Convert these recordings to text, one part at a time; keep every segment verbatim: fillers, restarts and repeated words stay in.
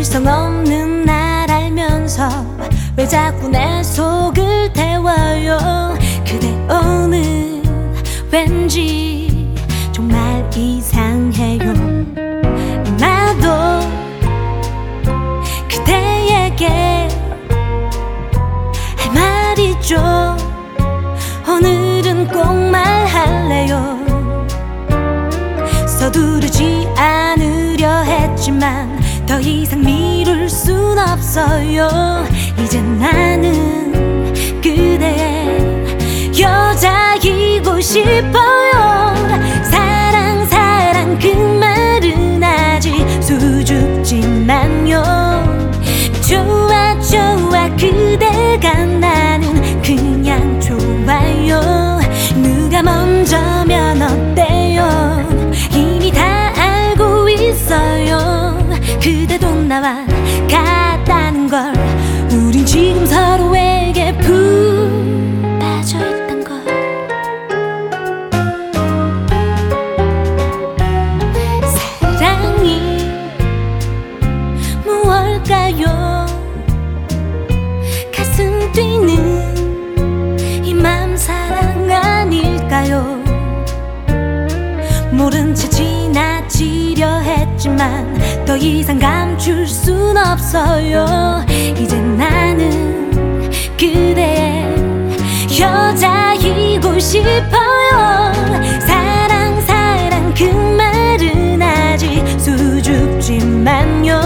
실성 없는 날 알면서 왜 자꾸 내 속을 태워요. 그대 오늘 왠지 정말 이상해요. 나도 그대에게 할 말 있죠. 오늘은 꼭 말할래요. 서두르지 않으려 했지만 더 이상 미룰 순 없어요. 이제 나는 그대의 여자이고 싶어요. 사랑 사랑 그 말은 아직 수줍지만요. 좋아 좋아 그대가 나는 그냥 좋아요. 누가 먼저면 어때요? 이미 다 알고 있어요. 그대도 나와 같다는 걸, 우린 지금 서로에게 푹 빠져있단 걸. 사랑이 무엇일까요? 가슴 뛰는 이 맘 사랑 아닐까요? 모른 채 지나치려 했지만 더 이상 감출 순 없어요. 이제 나는 그대의 여자이고 싶어요. 사랑 사랑 그 말은 아직 수줍지만요.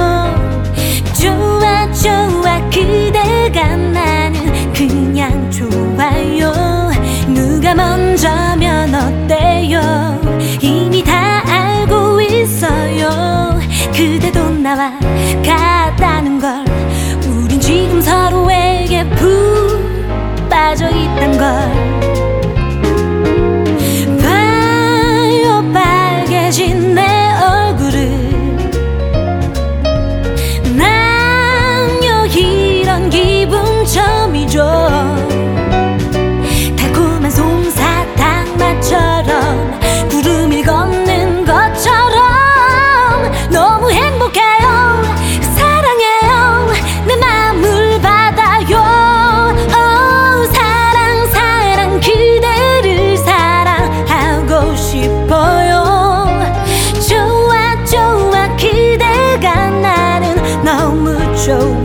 좋아 좋아 그대가 나는 그냥 좋아요. 누가 먼저면 어때요? 이미 다 알고 있어요. 그대도 나와 같다는 걸, 우린 지금 서로에게 푹 빠져있단 걸. 봐요 빨개진 내 얼굴을. 난요 이런 기분 처음이죠. 달콤한 솜사탕 맛처럼 구름을 걷는 것처럼 너무 행복해요. 사랑해요. 내 맘을 받아요. 오, 사랑 사랑 그대를 사랑하고 싶어요. 좋아 좋아 그대가 나는 너무 좋아.